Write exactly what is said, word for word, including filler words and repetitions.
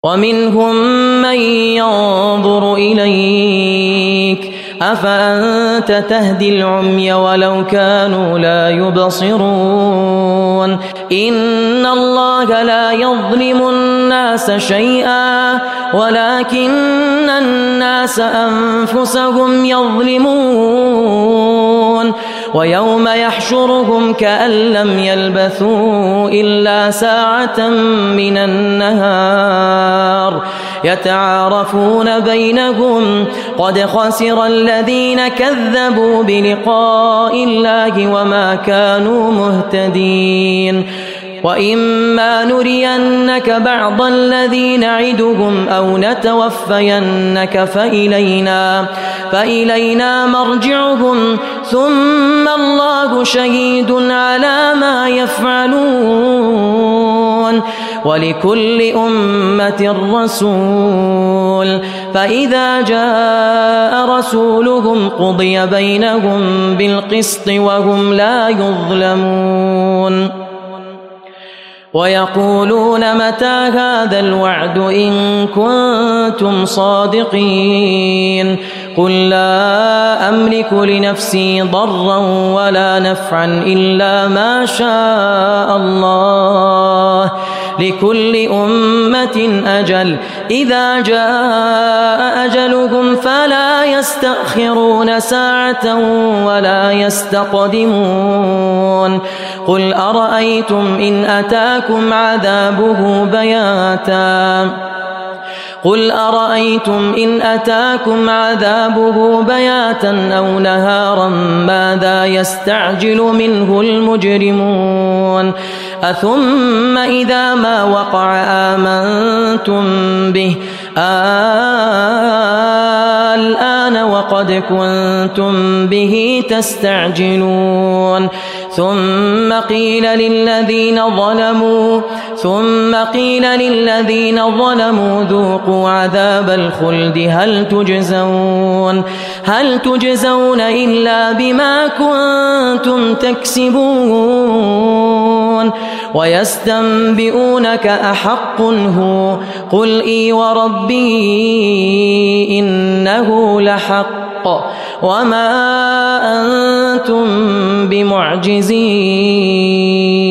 ومنهم من ينظر إليك أفأنت تهدي العمي ولو كانوا لا يبصرون إن الله لا يظلم الناس شيئا ولكن الناس أنفسهم يظلمون ويوم يحشرهم كأن لم يلبثوا إلا ساعة من النهار يتعارفون بينهم قد خسر الذين كذبوا بلقاء الله وما كانوا مهتدين وإما نرينك بعض الذي نعدهم أو نتوفينك فإلينا, فإلينا مرجعهم ثم الله شهيد على ما يفعلون ولكل أمة رسول فإذا جاء رسولهم قضي بينهم بالقسط وهم لا يظلمون ويقولون متى هذا الوعد إن كنتم صادقين قل لا أملك لنفسي ضرا ولا نفعا إلا ما شاء الله لكل أمة أجل إذا جاء أجلهم فلا يستأخرون ساعة ولا يستقدمون قل أرأيتم إن أتاكم عذابه بياتا قل أرأيتم إن أتاكم عذابه بياتا أو نهارا ماذا يستعجل منه المجرمون أثم إذا ما وقع آمنتم به الآن وقد كنتم به تستعجلون ثم قيل للذين ظلموا ثم قيل للذين ظلموا ذوقوا عذاب الخلد هل تجزون هل تجزون إلا بما كنتم تكسبون ويستنبئونك أحق هو قل إي وربي إنه لحق وما أنتم بمعجزين